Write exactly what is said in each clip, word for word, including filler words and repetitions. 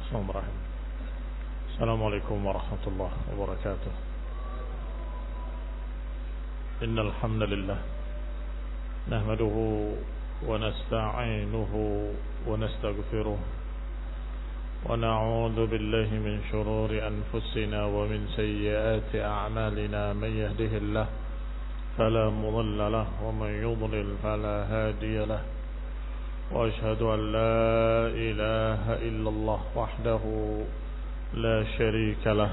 Bismillahirrahmanirrahim. Assalamualaikum warahmatullahi wabarakatuh. Innal hamdalillah nahmaduhu wa nasta'inuhu wa nastaghfiruh wa na'udzu billahi min shururi anfusina wa min sayyiati a'malina man yahdihillahu fala mudilla lahu wa man yudlil fala hadiya lahu. وأشهد أن لا إله إلا الله وحده لا شريك له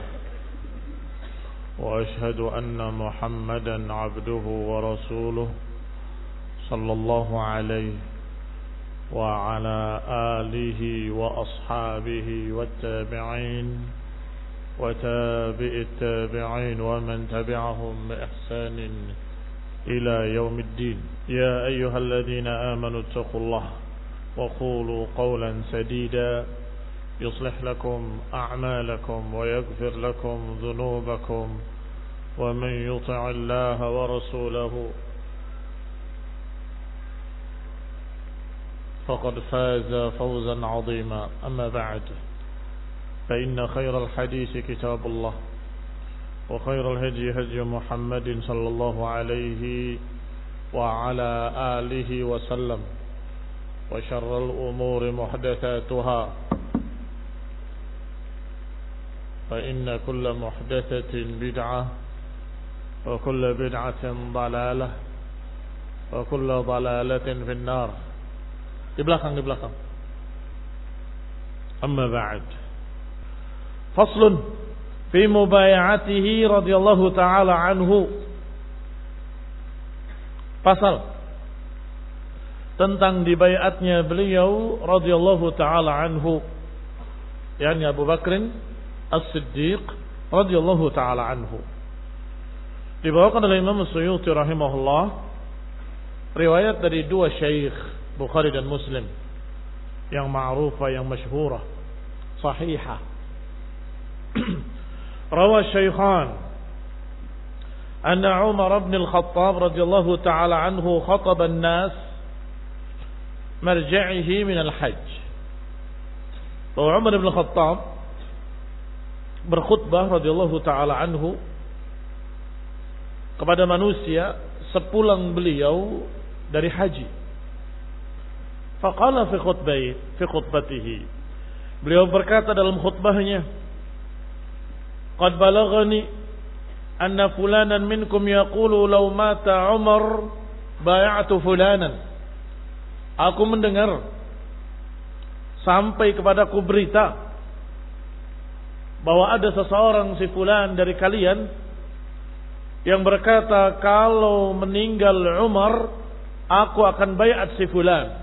وأشهد أن محمدا عبده ورسوله صلى الله عليه وعلى آله وأصحابه والتابعين وتابع التابعين ومن تبعهم بإحسان إلى يوم الدين. يا أيها الذين آمنوا اتقوا الله وقولوا قولا سديدا يصلح لكم أعمالكم ويغفر لكم ذنوبكم ومن يطع الله ورسوله فقد فاز فوزا عظيما. أما بعد فإن خير الحديث كتاب الله وخير الهدي هدي محمد صلى الله عليه وعلى آله وسلم وشر الأمور محدثاتها فإن كل محدثة بدعة وكل بدعة ضلالة وكل ضلالة في النار. Di belakang, di belakang. Amma ba'd. Faslun fi mubaya'atihi radhiyallahu ta'ala anhu. Pasal tentang dibaiatnya beliau radhiyallahu ta'ala anhu, yakni Abu Bakr As-Siddiq radhiyallahu ta'ala anhu. Dibawakan oleh Imam Suyuti rahimahullah riwayat dari dua syekh Bukhari dan Muslim yang ma'rufah, yang masyhurah, sahihah. Rawa Shaykhan anna Umar ibn al-Khattab radhiyallahu ta'ala anhu khataba an-nas marja'ihi min al-hajj. Bahwa Umar ibn al-Khattab berkhutbah radhiyallahu ta'ala anhu kepada manusia sepulang beliau dari haji. Faqala fi khutbatihi fi khutbatihi. Beliau berkata dalam khutbahnya, "Qad balaghani anna fulanan minkum yaqulu law mata Umar bay'atu fulanan." Aku mendengar, sampai kepadaku berita bahwa ada seseorang si fulan dari kalian yang berkata, kalau meninggal Umar, aku akan bayat si fulan.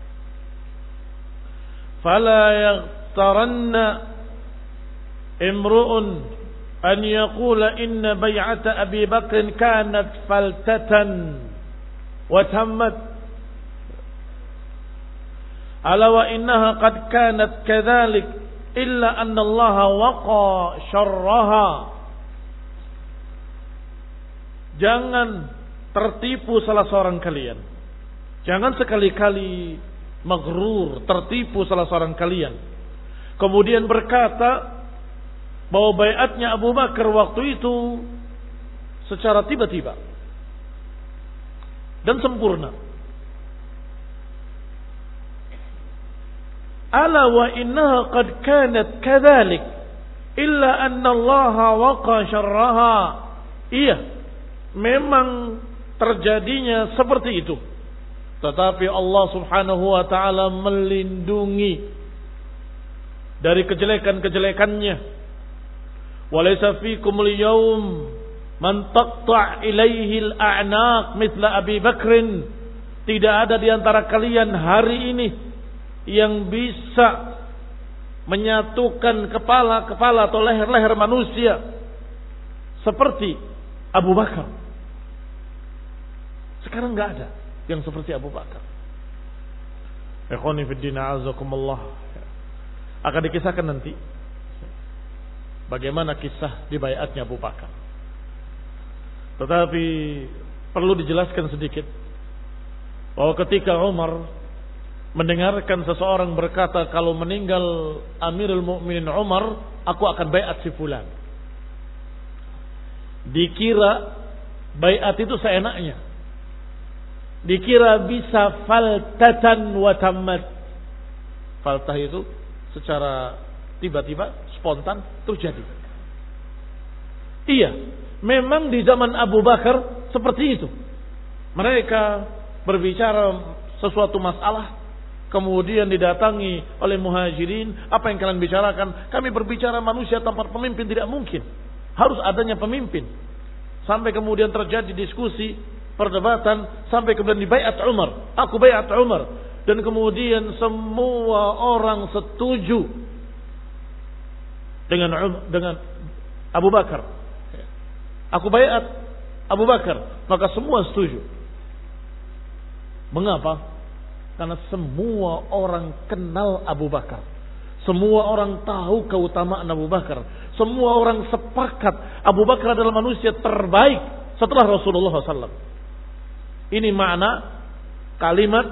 Fala yaghtaranna imru'un an yaqula inna bay'ata Abi Bakr kanat faltatan wa tammat. Ala wa innaha qad kanat kadzalik illa anna Allah waqa syarraha. Jangan tertipu salah seorang kalian. Jangan sekali-kali maghrur, tertipu salah seorang kalian, kemudian berkata bahwa baiatnya Abu Bakar waktu itu secara tiba-tiba dan sempurna. Ala wa innaha qad kanat kadzalik illa anna Allah waqa syarraha. Iya, memang terjadinya seperti itu, tetapi Allah Subhanahu wa taala melindungi dari kejelekan-kejelekannya. Walaysa fikumul yawm man taqta' ilaihi al-a'naq mithla Abi Bakrin. Tidak ada di antara kalian hari ini yang bisa menyatukan kepala-kepala atau leher-leher manusia seperti Abu Bakar. Sekarang enggak ada yang seperti Abu Bakar. Ikhwani fid din, a'azakumullah. Akan dikisahkan nanti bagaimana kisah dibaiatnya Abu Bakar. Tetapi perlu dijelaskan sedikit bahwa ketika Umar mendengarkan seseorang berkata, kalau meninggal Amirul Mukminin Umar, aku akan baiat si fulan. Dikira baiat itu seenaknya. Dikira bisa faltatan wa tammat. Faltah itu secara tiba-tiba, spontan terjadi. Iya, memang di zaman Abu Bakar seperti itu. Mereka berbicara sesuatu masalah, kemudian didatangi oleh muhajirin. Apa yang kalian bicarakan? Kami berbicara manusia tanpa pemimpin tidak mungkin. Harus adanya pemimpin. Sampai kemudian terjadi diskusi, perdebatan, sampai kemudian dibaiat Umar. Aku baiat Umar. Dan kemudian semua orang setuju dengan dengan Abu Bakar. Aku baiat Abu Bakar. Maka semua setuju. Mengapa? Karena semua orang kenal Abu Bakar. Semua orang tahu keutamaan Abu Bakar. Semua orang sepakat Abu Bakar adalah manusia terbaik setelah Rasulullah shallallahu alaihi wasallam. Ini makna kalimat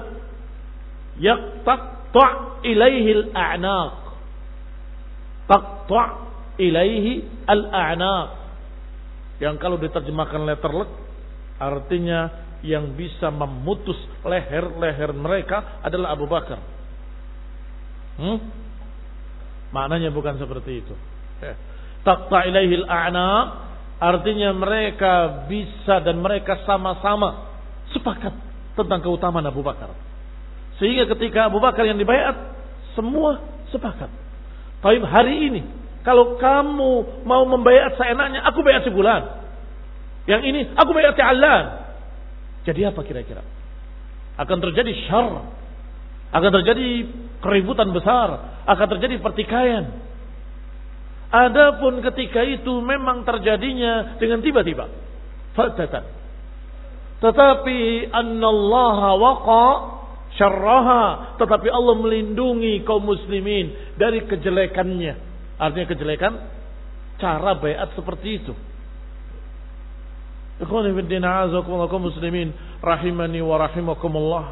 yaqta' ilaihi al-a'naq. Taqta' ilaihi al-a'naq. Yang kalau diterjemahkan letterlek artinya yang bisa memutus leher-leher mereka adalah Abu Bakar. Hmm? Maknanya bukan seperti itu. Taqta' ilaihi al-a'naq artinya mereka bisa dan mereka sama-sama sepakat tentang keutamaan Abu Bakar. Sehingga ketika Abu Bakar yang dibaiat, semua sepakat. Tapi hari ini, kalau kamu mau membaiat seenaknya, aku baiat si fulan. Yang ini, aku baiat si Allan. Jadi apa kira-kira? Akan terjadi syarr. Akan terjadi keributan besar. Akan terjadi pertikaian. Adapun ketika itu memang terjadinya dengan tiba-tiba. Fatatan. Tetapi annallaha waqa syarraha. Tetapi Allah melindungi kaum muslimin dari kejelekannya. Artinya kejelekan cara baiat seperti itu. Ikhwani fi din, a'azakumullah kaum muslimin rahimani wa rahimakumullah.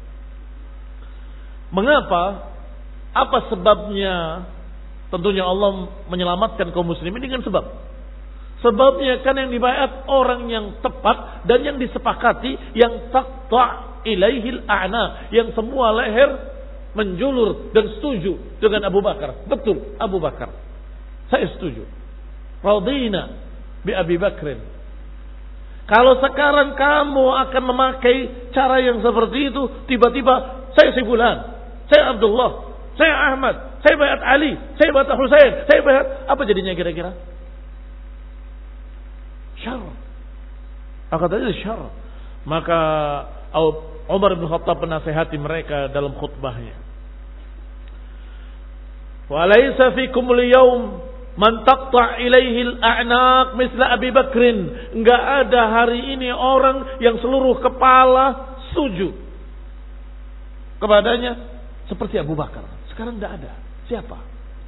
Mengapa? Apa sebabnya? Tentunya Allah menyelamatkan kaum muslimin dengan sebab. Sebabnya kan yang dibaiat orang yang tepat dan yang disepakati, yang taqta' ilaihil a'na, yang semua leher menjulur dan setuju dengan Abu Bakar. Betul, Abu Bakar. Saya setuju. Radina bi Abi Bakrin. Kalau sekarang kamu akan memakai cara yang seperti itu, tiba-tiba saya si fulan, saya Abdullah, saya Ahmad, saya baiat Ali, saya baiat Husain, saya baiat, apa jadinya kira-kira? Syarr. Akan terjadi syarr. Maka Umar bin Khattab menasihati mereka dalam khutbahnya. Wa laisa fikum al-yawm man taqta' ilaihi al-a'naq misla Abi Bakrin. Enggak ada hari ini orang yang seluruh kepala sujud kepadanya seperti Abu Bakar. Sekarang enggak ada. Siapa?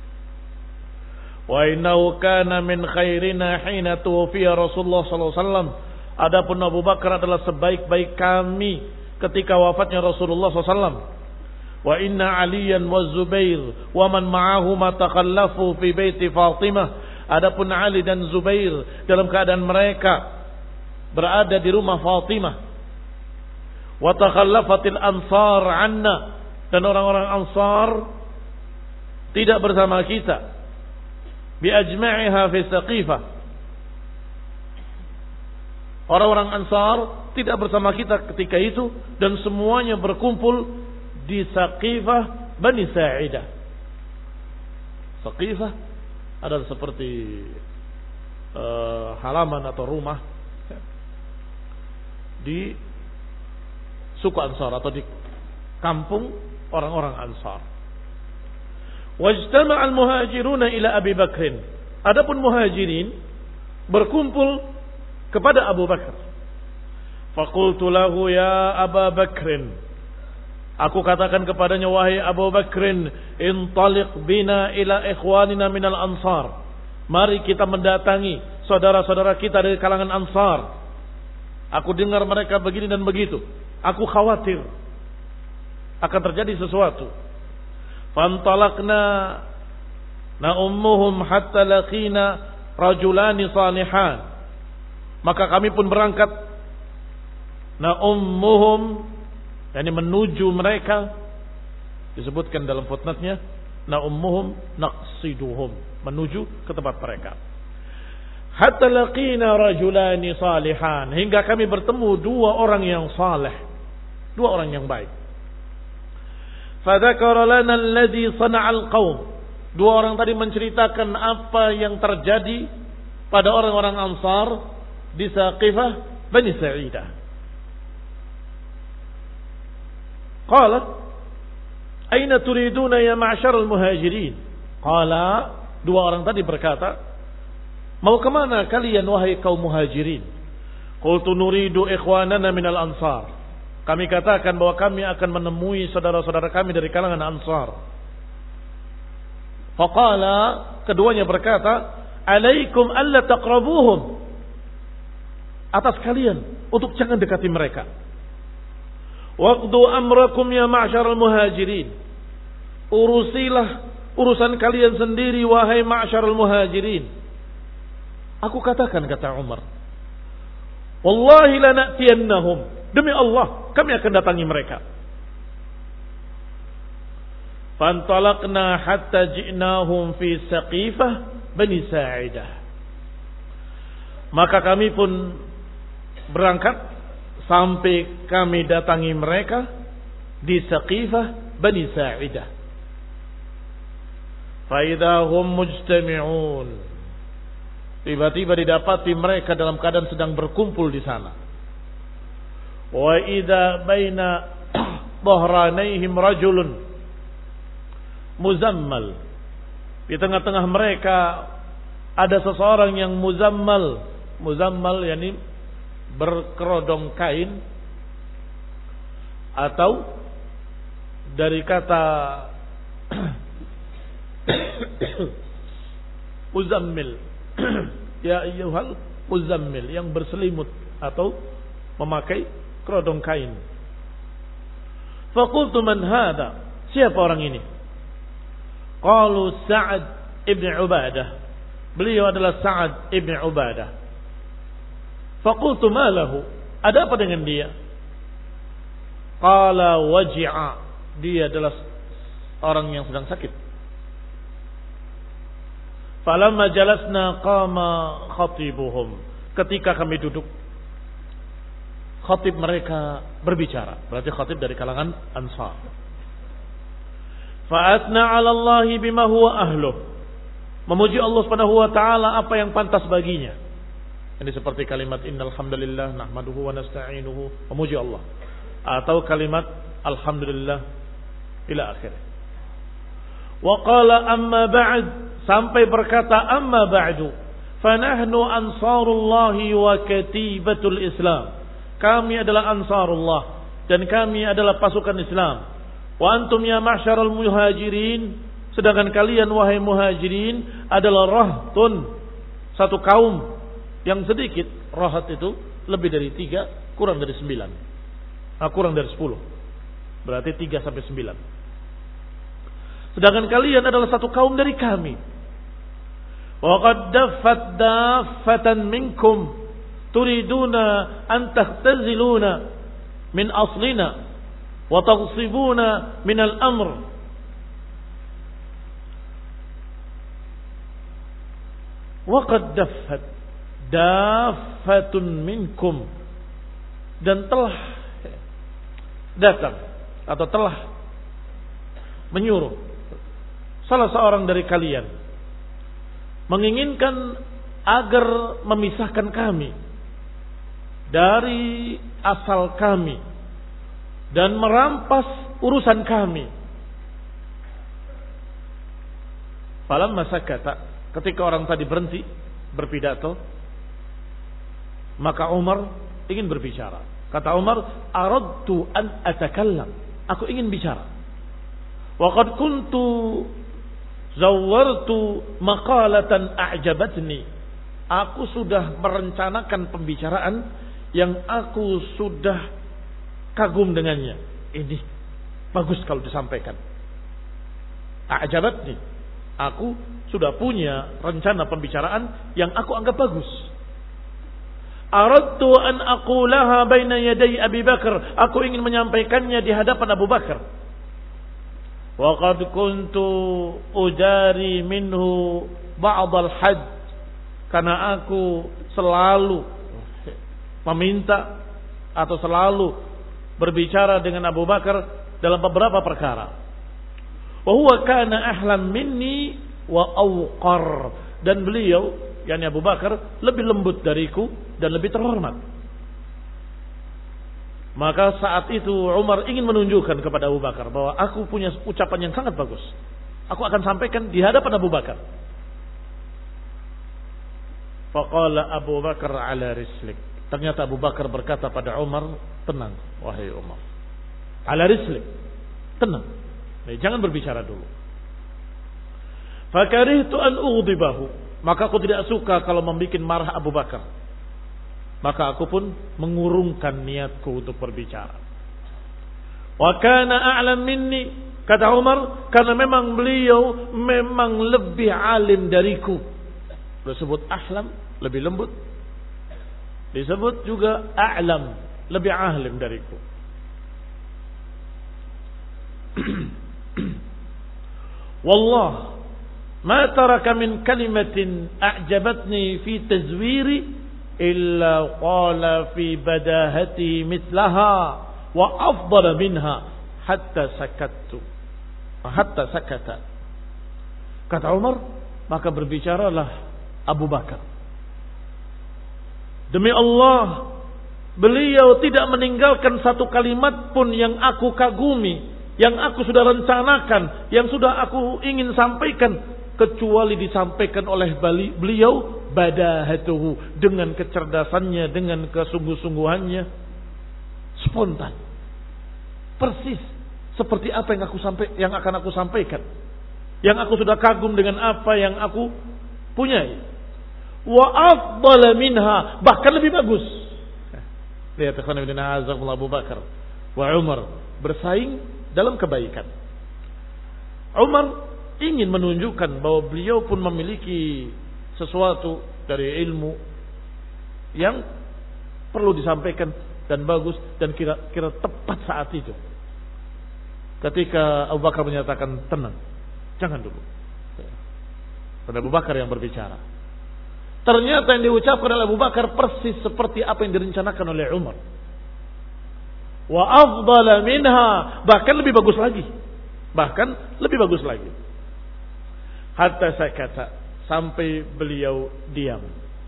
Wa innahu kana min khairina hina tuwfiya Rasulullah sallallahu alaihi wasallam. Adapun Abu Bakar adalah sebaik-baik kami ketika wafatnya Rasulullah sallallahu alaihi wasallam. Wa inna Aliyan wa Zubair wa man ma'ahuma takhallafu fi baiti Fatimah. Adapun Ali dan Zubair dalam keadaan mereka berada di rumah Fatimah. Wa takhallafatil ansar anna, dan orang-orang Ansar tidak bersama kita. Bi ajma'iha fi Saqifah. Orang-orang Ansar tidak bersama kita ketika itu dan semuanya berkumpul di Saqifah Bani Sa'idah. Saqifah adalah seperti uh, halaman atau rumah di suku Ansar atau di kampung orang-orang Ansar. Wajtama' al-muhajiruna ila Abi Bakrin. Adapun muhajirin berkumpul kepada Abu Bakar. Faqultu lahu ya Aba Bakrin. Aku katakan kepadanya, wahai Abu Bakrin, intaliq bina ila ikhwanina minal ansar. Mari kita mendatangi saudara-saudara kita dari kalangan Ansar. Aku dengar mereka begini dan begitu. Aku khawatir. akan terjadi sesuatu. Fantalaqna na'ummuhum hatta laqina rajulani salihan. Maka kami pun berangkat na'ummuhum, yakni menuju mereka. Disebutkan dalam footnote-nya na'ummuhum naqsiduhum, menuju ke tempat mereka. Hatta laqina rajulani salihan, hingga kami bertemu dua orang yang saleh, dua orang yang baik. Fadzakara lana alladhi sana'al qaum. Dua orang tadi menceritakan apa yang terjadi pada orang-orang Ansar di Saqifah Bani Sa'idah. Qala aina turiduna ya ma'syaral muhajirin? Qala, dua orang tadi berkata, mau kemana kalian wahai kaum muhajirin? Qultu nuridu ikhwanana minal ansar. Kami katakan bahwa kami akan menemui saudara-saudara kami dari kalangan Ansar. Faqala, keduanya berkata, alaikum alla taqrabuhum. Atas kalian untuk jangan dekati mereka. Waqdu amrakum ya ma'syaral muhajirin. Urusilah urusan kalian sendiri wahai ma'syaral muhajirin. Aku katakan, kata Umar, wallahi lanatiyannahum. Demi Allah, kami akan datangi mereka. Fantalaqna hatta ji'nahum fi Saqifah Bani Sa'idah. Maka kami pun berangkat sampai kami datangi mereka di Saqifah Bani Sa'idah. Fa idza hum mujtami'un. Tiba-tiba didapati mereka dalam keadaan sedang berkumpul di sana. Wa idza baina dhahranaihim rajulun muzammal. Di tengah-tengah mereka ada seseorang yang muzammal. Muzammal yakni berkerodong kain, atau dari kata muzammil ya ayyuhal muzammil, yang berselimut atau memakai kerodong kain. Faqultu man hadha? Siapa orang ini? Qalu Sa'ad ibn Ubadah. Beliau adalah Sa'ad ibn Ubadah. Faqultu ma lahu? Ada apa dengan dia? Qala waji'a. Dia adalah orang yang sedang sakit. Falamma jalasna qama khatibuhum. Ketika kami duduk, khatib mereka berbicara. Berarti khatib dari kalangan Ansar. Fa'atna 'ala Allah bima huwa ahluh. Memuji Allah Subhanahu wa taala apa yang pantas baginya. Ini seperti kalimat innal hamdalillah nahmaduhu wa nasta'inuhu, memuji Allah. Atau kalimat alhamdulillah ila akhir. Wa qala amma ba'd, sampai berkata amma ba'du, fa nahnu ansarullahi wa katibatul Islam. Kami adalah Ansarullah dan kami adalah pasukan Islam. Wa antum ya ma'syaral muhajirin, sedangkan kalian wahai muhajirin adalah rahtun, satu kaum yang sedikit. Rahat itu lebih dari tiga, kurang dari sembilan, nah, kurang dari sepuluh, berarti tiga sampai sembilan. Sedangkan kalian adalah satu kaum dari kami. Wa qad daffat daffatan minkum turiduna an tahtaziluna min aslina wa taghsibuna min al-amr. Wa qad daffat daffatun minkum, dan telah datang atau telah menyuruh salah seorang dari kalian menginginkan agar memisahkan kami dari asal kami dan merampas urusan kami. Falamma sakata, ketika orang tadi berhenti berpidato, maka Umar ingin berbicara. Kata Umar, aradtu an atakallam, aku ingin bicara. Wa qad kuntu zawwartu maqalatan a'jabatni, aku sudah merencanakan pembicaraan yang aku sudah kagum dengannya. Ini bagus kalau disampaikan. A'jabatni, aku sudah punya rencana pembicaraan yang aku anggap bagus. Aradtu an aqulaha baina yaday Abi Bakar, aku ingin menyampaikannya di hadapan Abu Bakar. Wa qad kuntu ujari minhu ba'd al-hadd, karena aku selalu meminta atau selalu berbicara dengan Abu Bakar dalam beberapa perkara. Wa huwa kana ahlam minni wa awqar, dan beliau yakni Abu Bakar lebih lembut dariku dan lebih terhormat. Maka saat itu Umar ingin menunjukkan kepada Abu Bakar bahwa aku punya ucapan yang sangat bagus. Aku akan sampaikan di hadapan Abu Bakar. Faqala Abu Bakar ala rislik. Ternyata Abu Bakar berkata pada Umar, tenang wahai Umar. Ala rislik. Tenang. Nah, jangan berbicara dulu. Fakarihtu an ughdibahu. Maka aku tidak suka kalau membuat marah Abu Bakar. Maka aku pun mengurungkan niatku untuk berbicara. Wa kana a'lam minni, kata Umar, karena memang beliau memang lebih alim dariku. Disebut ahlam, lebih lembut. Disebut juga a'lam, lebih alim dariku. Wallah ma taraka min kalimatin a'jabatni fi tazwiri illa qala fi badahati mithlaha wa afdala minha hatta sakattu hatta sakata. Kata Umar, maka berbicaralah Abu Bakar. Demi Allah, beliau tidak meninggalkan satu kalimat pun yang aku kagumi, yang aku sudah rencanakan, yang sudah aku ingin sampaikan, kecuali disampaikan oleh beliau badahatuhu, dengan kecerdasannya, dengan kesungguh-sungguhannya, spontan, persis seperti apa yang aku sampai, yang akan aku sampaikan, yang aku sudah kagum dengan apa yang aku punyai. Wa afdala minha, bahkan lebih bagus. Lihat ikhwan ibn a'azakumullah, Abu Bakar wa Umar bersaing dalam kebaikan. Umar ingin menunjukkan bahwa beliau pun memiliki sesuatu dari ilmu yang perlu disampaikan dan bagus dan kira-kira tepat saat itu. Ketika Abu Bakar menyatakan tenang, jangan dulu. Pada Abu Bakar yang berbicara. Ternyata yang diucapkan oleh Abu Bakar persis seperti apa yang direncanakan oleh Umar. Wa afdala minha, bahkan lebih bagus lagi. Bahkan lebih bagus lagi. Hatta sakata, sampai beliau diam.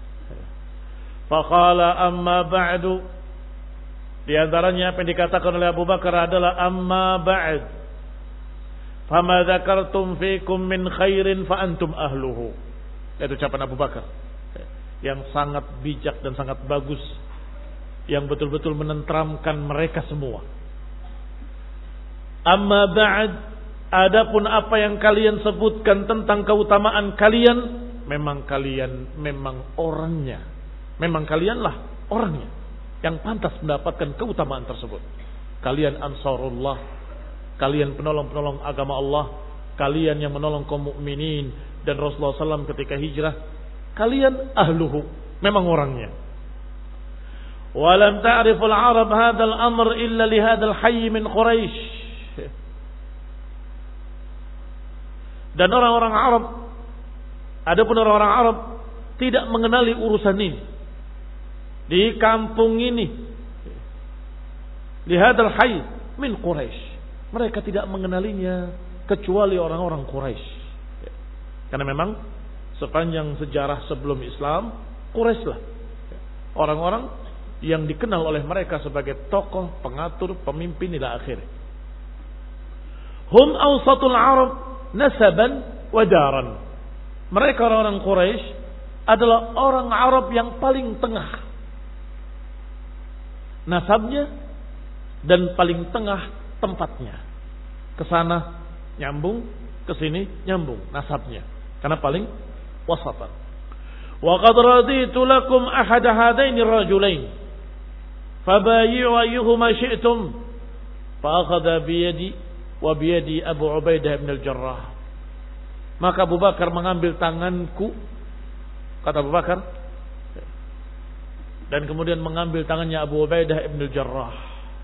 Faqala amma ba'du, di antaranya apa yang dikatakan oleh Abu Bakar adalah amma ba'd. Fama dzakartum fikum min khairin fa antum ahluhu. Itu ucapan Abu Bakar yang sangat bijak dan sangat bagus, yang betul-betul menenteramkan mereka semua. Amma ba'd, adapun apa yang kalian sebutkan tentang keutamaan kalian, memang kalian memang orangnya, memang kalianlah orangnya yang pantas mendapatkan keutamaan tersebut. Kalian ansarullah, kalian penolong-penolong agama Allah, kalian yang menolong kaum mukminin dan Rasulullah sallallahu alaihi wasallam ketika hijrah, kalian ahluhu, memang orangnya. Walam ta'riful Arab hadzal amr illa li hadzal hayy min Quraisy. Dan orang-orang Arab, adapun orang-orang Arab tidak mengenali urusan ini di kampung ini. Li hadzal hayy min Quraisy. Mereka tidak mengenalinya kecuali orang-orang Quraisy. Karena memang sepanjang sejarah sebelum Islam, Quraisy lah orang-orang yang dikenal oleh mereka sebagai tokoh, pengatur, pemimpin ila akhir. Hum awsatul Arab nasaban wa daran. Mereka orang-orang Quraisy adalah orang Arab yang paling tengah nasabnya dan paling tengah tempatnya. Kesana nyambung, kesini nyambung nasabnya, karena paling wasatan. Wa qad raditu lakum ahad hadaini rajulain fabayyi'u ayyuhuma syi'tum fa akhadha bi yadi wa biyadi Abu Ubaidah bin al-Jarrah. Maka Abu Bakar mengambil tanganku, kata Abu Bakar, dan kemudian mengambil tangannya Abu Ubaidah bin al-Jarrah.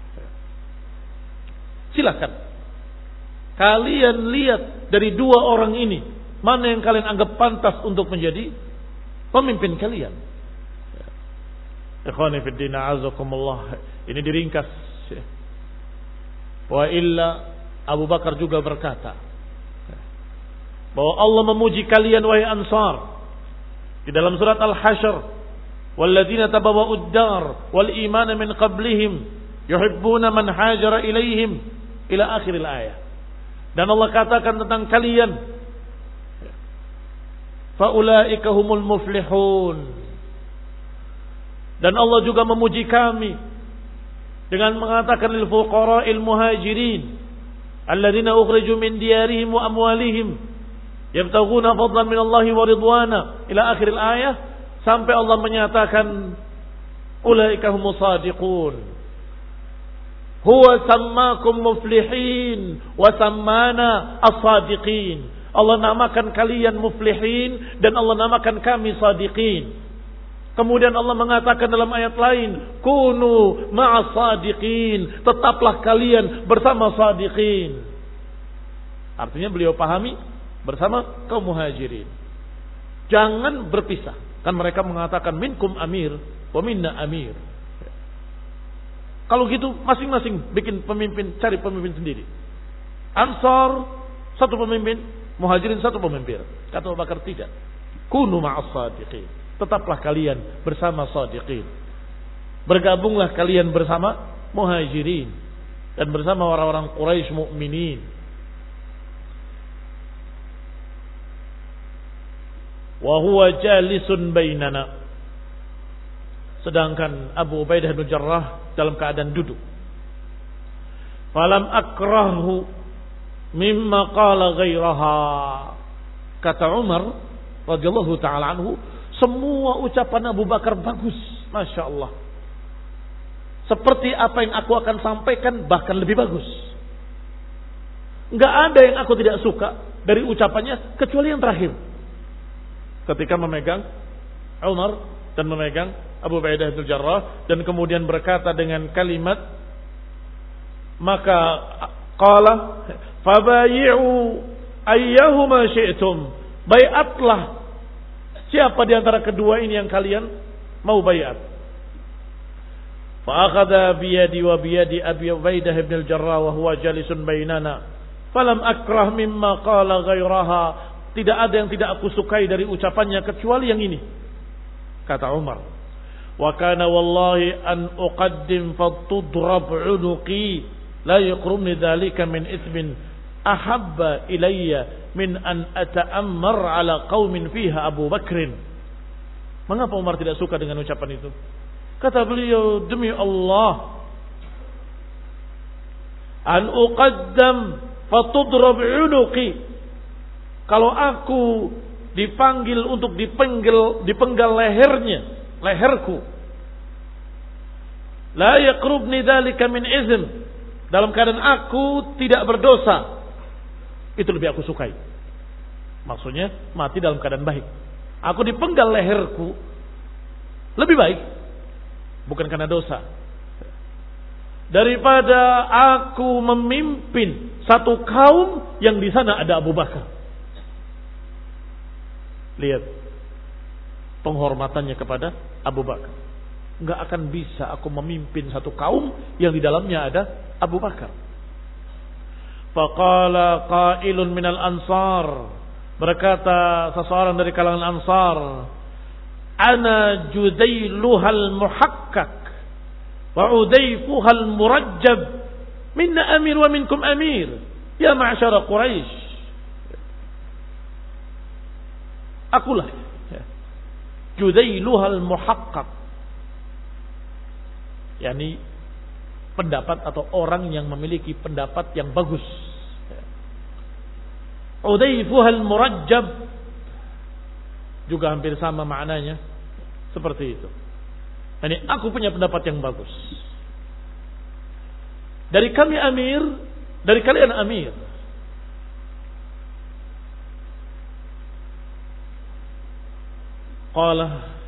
Silakan kalian lihat dari dua orang ini, mana yang kalian anggap pantas untuk menjadi pemimpin kalian. Ikhwani fid din, a'azakumullah. Ini diringkas. Wa illa Abu Bakar juga berkata bahwa Allah memuji kalian wahai Ansar di dalam surat Al-Hasyr, walladzina tabawwa'ud dar wal imana min qablihim yuhibbuna man hajara ilaihim ila akhiril ayat. Dan Allah katakan tentang kalian, faulaika humul muflihun. Dan Allah juga memuji kami dengan mengatakan lil fuqara'il muhajirin alladzina ukhriju min diyarihim wa amwalihim yabtaghuna fadlan min Allahi wa ridwana ila akhiril ayah, sampai Allah menyatakan ulaika humus shadiqun huwa sammakum muflihin wa sammana as-sadiqin. Allah namakan kalian muflihin dan Allah namakan kami sadiqin. Kemudian Allah mengatakan dalam ayat lain, kunu ma'as sadiqin, tetaplah kalian bersama sadiqin. Artinya beliau pahami bersama kaum muhajirin. Jangan berpisah. Kan mereka mengatakan minkum amir wa minna amir. Kalau gitu masing-masing bikin pemimpin, cari pemimpin sendiri. Ansar satu pemimpin, muhajirin satu pemimpin. Kata Abu Bakar tidak. Kunu ma'as sadiqin. Tetaplah kalian bersama sadiqin. Bergabunglah kalian bersama muhajirin dan bersama orang-orang Quraisy mukminin. Wa huwa jalisun bainana. Sedangkan Abu Ubaidah bin Jarrah dalam keadaan duduk. Falam akrahu mimma qala ghairaha. Kata Umar radhiyallahu taala anhu, semua ucapan Abu Bakar bagus, Masya Allah. Seperti apa yang aku akan sampaikan, bahkan lebih bagus. Enggak ada yang aku tidak suka dari ucapannya, kecuali yang terakhir. Ketika memegang Umar dan memegang Abu Ubaidah bin Jarrah, dan kemudian berkata dengan kalimat, maka qala fabayi'u ayyahuma syi'tum. Bai'atlah siapa di antara kedua ini yang kalian mau baiat. Fa akhadha bi yadi wa bi yadi Abi Ubaidah bin al-Jarrah wa huwa jalisun bainana. Falam akrah mimma qala ghairaha. Tidak ada yang tidak aku sukai dari ucapannya kecuali yang ini. Kata Umar, wa kana wallahi an uqaddim fatudrab unuqi la yaqrumni dhalika min ithmin ahabba ilayya min an ata'ammar ala qaumin fiha Abu Bakrin. Mengapa Umar tidak suka dengan ucapan itu? Kata beliau, demi Allah, an uqaddam fatudrab unuqi. Kalau aku dipanggil untuk dipenggal dipenggal lehernya, leherku, la yaqrubni dzalika min izm, dalam keadaan aku tidak berdosa, itu lebih aku sukai. Maksudnya mati dalam keadaan baik. Aku dipenggal leherku lebih baik, bukan karena dosa, daripada aku memimpin satu kaum yang di sana ada Abu Bakar. Lihat penghormatannya kepada Abu Bakar. Enggak akan bisa aku memimpin satu kaum yang di dalamnya ada Abu Bakar. Faqala qailun minal ansar, berkata seseorang dari kalangan Ansar, ana judailuhal muhakkak wa udaifuhal murajjab, minna amir wa minkum amir ya ma'syara Quraisy. Akulah judailuhal muhakkak, yakni pendapat atau orang yang memiliki pendapat yang bagus. Udaifuhal murajjab juga hampir sama maknanya, seperti itu. Ini aku punya pendapat yang bagus. Dari kami amir dari kalian amir. Qala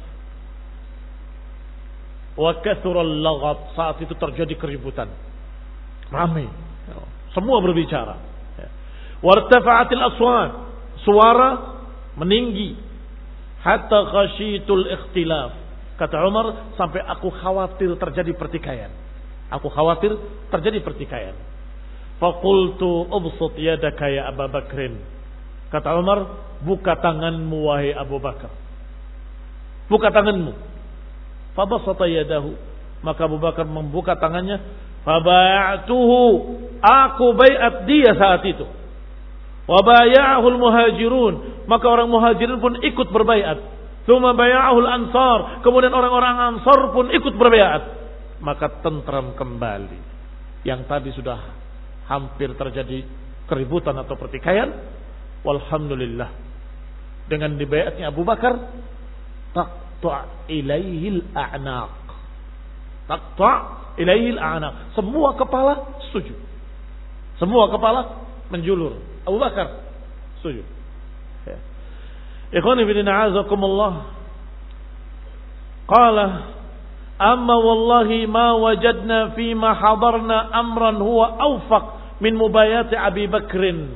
wa kathura al-laghat, saat itu terjadi keributan. Ramai. Semua berbicara. Wartafa'atil aswat, suara meninggi. Hatta khasyitul ikhtilaf. Kata Umar, sampai aku khawatir terjadi pertikaian. Aku khawatir terjadi pertikaian. Faqultu ubsut yadaka ya Abu Bakrin. Kata Umar, buka tanganmu wahai Abu Bakar. Buka tanganmu. Fabasata yadahu. Maka Abu Bakar membuka tangannya. Fabaya'tuhu. Aku baiat dia saat itu. Wabaya'ahul muhajirun. Maka orang muhajirin pun ikut berbaiat. Tsumma baya'ahul ansar. Kemudian orang-orang ansar pun ikut berbaiat. Maka tentram kembali. Yang tadi sudah hampir terjadi keributan atau pertikaian. Walhamdulillah. Dengan dibaiatnya Abu Bakar. Taqta' ilaihil a'naq. Taqta' ilaihil a'naq. Semua kepala setuju. Semua kepala menjulur. Abu Bakar setuju. Ya. Ikhwani fillah a'azakumullah. Qala amma wallahi ma wajadna fi ma hadarna amran huwa awfaq min mubayati Abi Bakrin.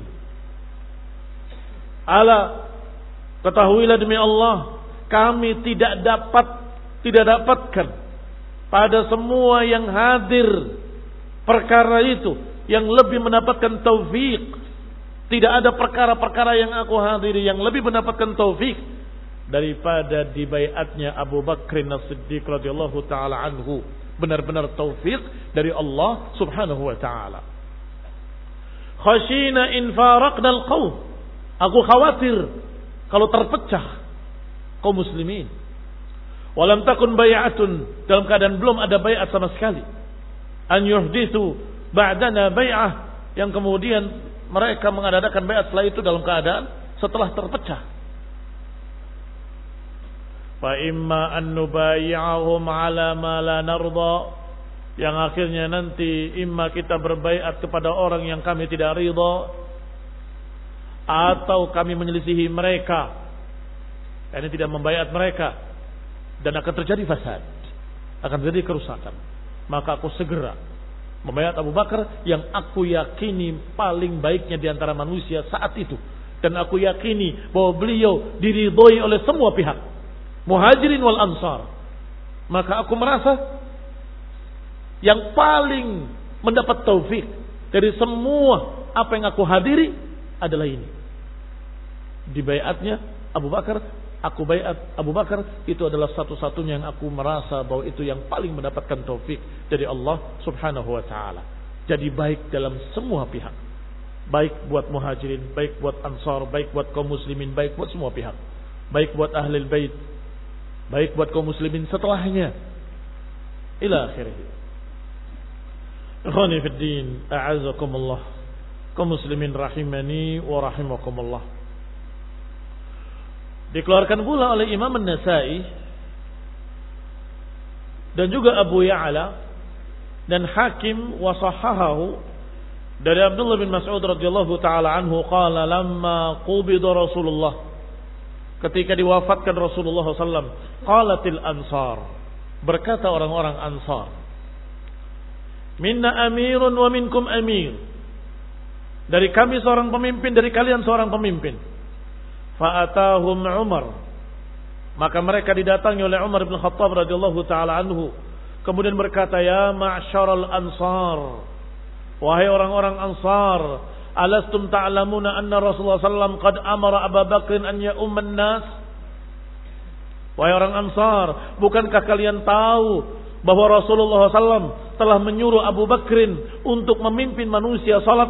Ala, ketahuilah demi Allah, kami tidak dapat tidak dapatkan pada semua yang hadir perkara itu yang lebih mendapatkan taufik. Tidak ada perkara-perkara yang aku hadiri yang lebih mendapatkan taufik daripada dibaiatnya Abu Bakr As-Siddiq radhiyallahu taala anhu. Benar-benar taufik dari Allah Subhanahu wa taala. Khashina in faraqna al-qaum. Aku khawatir kalau terpecah kaum muslimin. Walam takun bai'atun, dalam keadaan belum ada bai'at sama sekali. An yuhdithu ba'dana bai'ah, yang kemudian mereka mengadakan bai'at setelah itu dalam keadaan setelah terpecah. Fa imma an nubayi'ahum ala ma la narda, yang akhirnya nanti imma kita berbaiat kepada orang yang kami tidak ridha, atau kami menyelisihi mereka, ini tidak membaiat mereka, dan akan terjadi fasad, akan terjadi kerusakan. Maka aku segera membaiat Abu Bakar yang aku yakini paling baiknya di antara manusia saat itu, dan aku yakini bahwa beliau diridhoi oleh semua pihak, muhajirin wal ansar. Maka aku merasa yang paling mendapat taufik dari semua apa yang aku hadiri adalah ini, dibaiatnya Abu Bakar. Aku baiat Abu Bakar, itu adalah satu-satunya yang aku merasa bahwa itu yang paling mendapatkan taufik dari Allah Subhanahu wa taala. Jadi baik dalam semua pihak. Baik buat muhajirin, baik buat ansar, baik buat kaum muslimin, baik buat semua pihak. Baik buat ahlul bait, baik buat kaum muslimin setelahnya. Ila akhirih. Ikhwani fid din, a'azakumullah. Kaum muslimin rahimani wa rahimakumullah. Dikeluarkan pula oleh Imam An-Nasa'i dan juga Abu Ya'la dan Hakim wa sahahahu dari Abdullah bin Mas'ud radhiyallahu taala anhu qala lamma qubida Rasulullah, ketika diwafatkan Rasulullah sallallahu alaihi wasallam, qalatil ansar, berkata orang-orang Ansar, minna amirun wa minkum amir, dari kami seorang pemimpin, dari kalian seorang pemimpin. Fa'atahum Umar, maka mereka didatangi oleh Umar bin Khattab radhiyallahu taala anhu, kemudian berkata, ya ma'syaral ansar, wahai orang-orang Ansar, alastum ta'lamuna anna Rasulullah sallallahu alaihi wasallam qad amara Abu Bakr an ya'umman nas? Wahai orang Ansar, bukankah kalian tahu bahwa Rasulullah sallallahu alaihi wasallam telah menyuruh Abu Bakrin untuk memimpin manusia salat?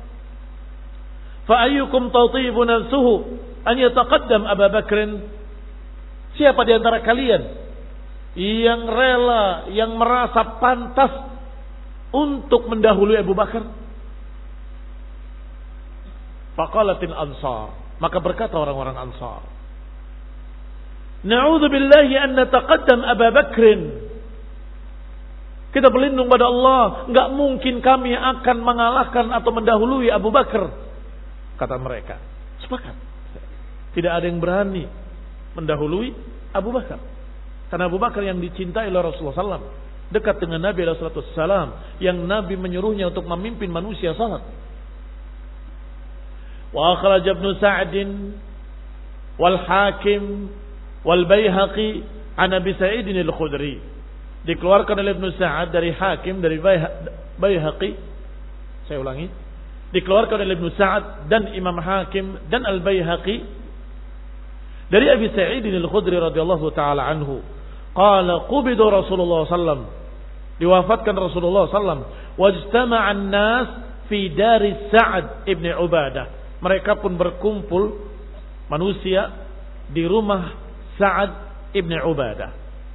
Fa ayyukum tatibu nafsuhu an yataqaddam Abu Bakrin? Siapa di antara kalian yang rela, yang merasa pantas untuk mendahului Abu Bakar? Faqalatil ansar, maka berkata orang-orang Ansar, na'udzu billahi an nataqaddam Abu Bakrin. Kita berlindung pada Allah. Nggak mungkin kami akan mengalahkan atau mendahului Abu Bakar. Kata mereka. Sepakat. Tidak ada yang berani mendahului Abu Bakar. Karena Abu Bakar yang dicintai oleh Rasulullah sallallahu alaihi wasallam. Dekat dengan Nabi alaihi wasallam. Yang Nabi menyuruhnya untuk memimpin manusia salat. Wa akhraj Ibnu Sa'd wal Hakim wal Baihaqi an Abi Sa'id al-Khudri. Dikeluarkan oleh Ibnu Sa'd dari Hakim dari Baihaqi. Saya ulangi. Dikeluarkan oleh Ibnu Sa'd dan Imam Hakim dan Al-Baihaqi dari Abi Sa'id al-Khudri radhiyallahu taala anhu. Qala qubida Rasulullah sallallahu alaihi wasallam. Diwafatkan Rasulullah sallallahu alaihi wasallam. Wajtama'a an-nas fi dari Sa'd ibn Ubadah. Mereka pun berkumpul manusia di rumah Sa'd ibn Ubadah.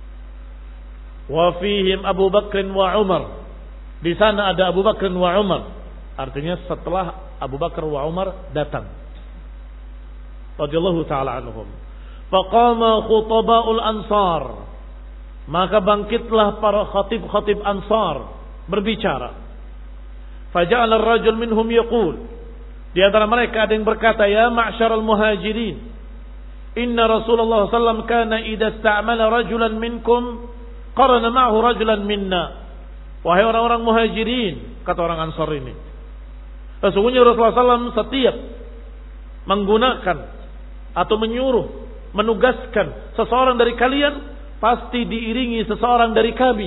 Wa fihim Abu Bakr wa Umar. Di sana ada Abu Bakr wa Umar. Artinya setelah Abu Bakar wa Umar datang. Radhiyallahu taala anhum. Faqama khutaba'ul ansar. Maka bangkitlah para khatib-khatib Ansar berbicara. Faja'ala ar-rajul minhum yaqul. Di antara mereka ada yang berkata, "Ya ma'syaral muhajirin, inna Rasulullah sallallahu alaihi wasallam kana idza ista'mala rajulan minkum qarana ma'ahu rajulan minna." Wahai orang-orang muhajirin, kata orang Ansar ini. Sesungguhnya Rasulullah sallallahu alaihi wasallam setiap menggunakan atau menyuruh, menugaskan seseorang dari kalian, pasti diiringi seseorang dari kami.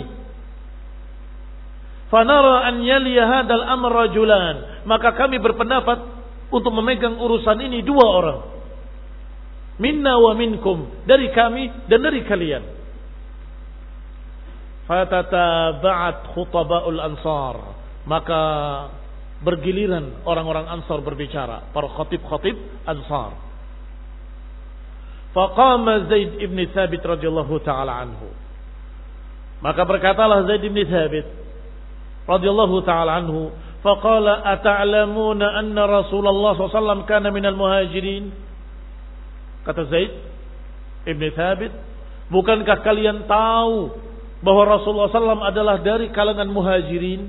Fanara an yaliya hadzal amr rajulan. Maka kami berpendapat untuk memegang urusan ini dua orang. Minna wa minkum. Dari kami dan dari kalian. Fatataba'at khutaba'ul ansar. Maka bergiliran orang-orang Ansar berbicara. Para khatib-khatib Ansar. Faqama Zaid ibn Thabit radhiyallahu ta'ala anhu. Maka berkatalah Zaid ibn Thabit radhiyallahu ta'ala anhu. Faqala ata'lamuna anna Rasulullah sallallahu alaihi wasallam kana minal muhajirin. Kata Zaid ibn Thabit, bukankah kalian tahu bahwa Rasulullah sallallahu alaihi wasallam adalah dari kalangan muhajirin?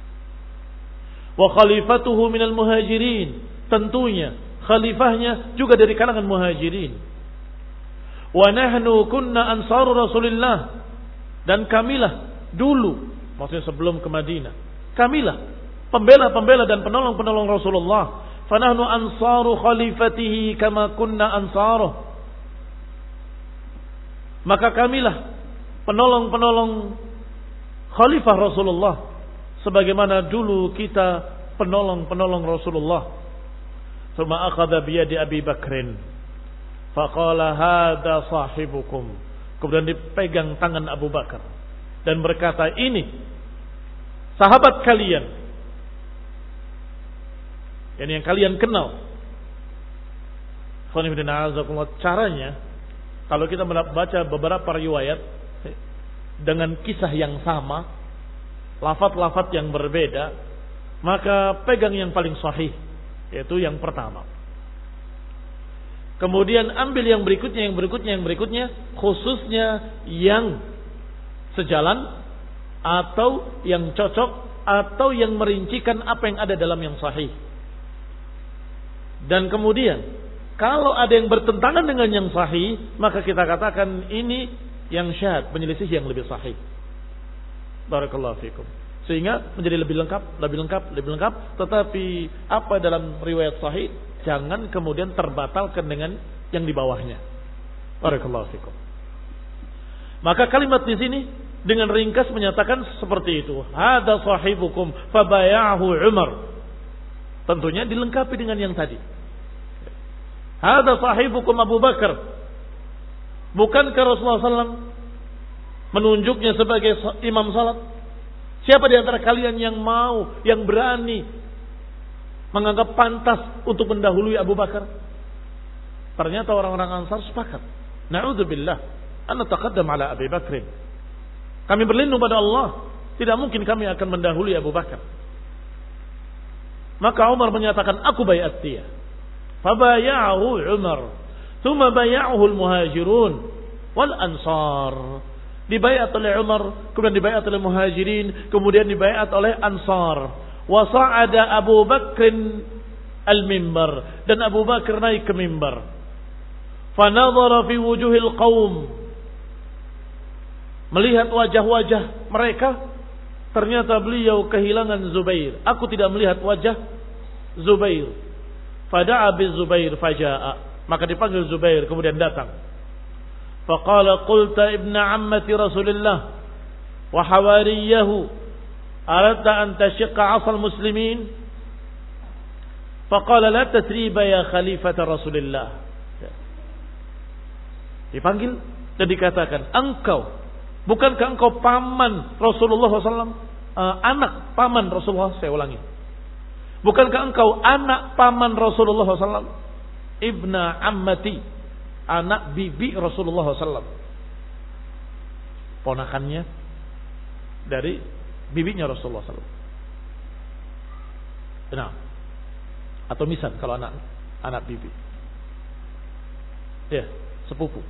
Wa khalifatuhu minal muhajirin. Tentunya khalifahnya juga dari kalangan muhajirin. Wa nahnu kunna ansaru Rasulillah. Dan kamilah dulu, maksudnya sebelum ke Madinah, kamilah pembela-pembela dan penolong-penolong Rasulullah. Fa nahnu ansaru khalifatihi kama kunna ansaruh. Maka kamilah penolong-penolong khalifah Rasulullah sebagaimana dulu kita penolong-penolong Rasulullah. Tsumma akhadha bi yadi Abi Bakrin faqala hadza sahibukum. Kemudian dipegang tangan Abu Bakar dan berkata, ini sahabat kalian, yani yang kalian kenal. Caranya, kalau kita membaca beberapa riwayat dengan kisah yang sama, lafaz-lafaz yang berbeda, maka pegang yang paling sahih, yaitu yang pertama. Kemudian ambil yang berikutnya, yang berikutnya, yang berikutnya, khususnya yang sejalan atau yang cocok atau yang merincikan apa yang ada dalam yang sahih. Dan kemudian kalau ada yang bertentangan dengan yang sahih, maka kita katakan ini yang syad, penyelisih yang lebih sahih. Barakallahu fikum. Sehingga menjadi lebih lengkap, lebih lengkap, lebih lengkap. Tetapi apa dalam riwayat sahih, jangan kemudian terbatalkan dengan yang di bawahnya. Barakallahu fikum. Maka kalimat di sini dengan ringkas menyatakan seperti itu. Hada sahibukum fabaya'ahu Umar. Tentunya dilengkapi dengan yang tadi. Hada sahibukum Abu Bakar. Bukankah Rasulullah sallallahu alaihi wasallam menunjuknya sebagai imam salat? Siapa di antara kalian yang mau, yang berani menganggap pantas untuk mendahului Abu Bakar? Ternyata orang-orang Ansar sepakat. Na'udzubillah an nataqaddam ala Abi Bakr. Kami berlindung pada Allah, tidak mungkin kami akan mendahului Abu Bakar. Maka Umar menyatakan, aku bayat dia. Fabaya'ahu Umar, thumma baya'ahu al-muhajirun wal ansar. Dibaiat oleh Umar, kemudian dibaiat oleh Muhajirin, kemudian dibaiat oleh Ansar. Wa sa'ada Abu Bakr al-mimbar, dan Abu Bakar naik ke mimbar. Fa nadhara fi wujuhil qaum, melihat wajah-wajah mereka, ternyata beliau kehilangan Zubair. Aku tidak melihat wajah Zubair. Fada'a bi Zubair faja'a, maka dipanggil Zubair, kemudian datang. Faqala qulta ibna ammati Rasulillah wa hawariyahu aradta an tashiqqa 'asal muslimin. Faqala la tatriba ya khalifata Rasulillah. Dipanggil dan dikatakan, engkau, bukankah engkau paman Rasulullah shallallahu alaihi wasallam, uh, anak paman Rasulullah? Saya ulangi, bukankah engkau anak paman Rasulullah shallallahu alaihi wasallam, ibna ammati, anak bibi Rasulullah shallallahu alaihi wasallam, ponakannya dari bibinya Rasulullah shallallahu alaihi wasallam. Nah, atau misal kalau anak anak bibi, ya sepupu.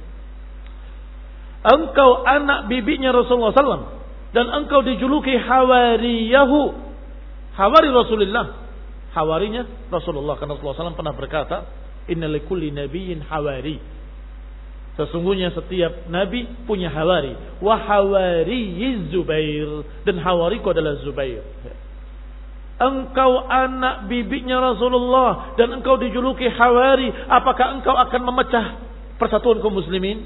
Engkau anak bibinya Rasulullah shallallahu alaihi wasallam, dan engkau dijuluki hawariyahu, hawari Rasulullah, hawarinya Rasulullah. Karena Rasulullah shallallahu alaihi wasallam pernah berkata, inna likulli nabiyyin hawari, sesungguhnya setiap nabi punya hawari. Wa hawari Zubair, dan hawariku adalah Zubair. Engkau anak bibinya Rasulullah dan engkau dijuluki hawari, apakah engkau akan memecah persatuan kaum muslimin?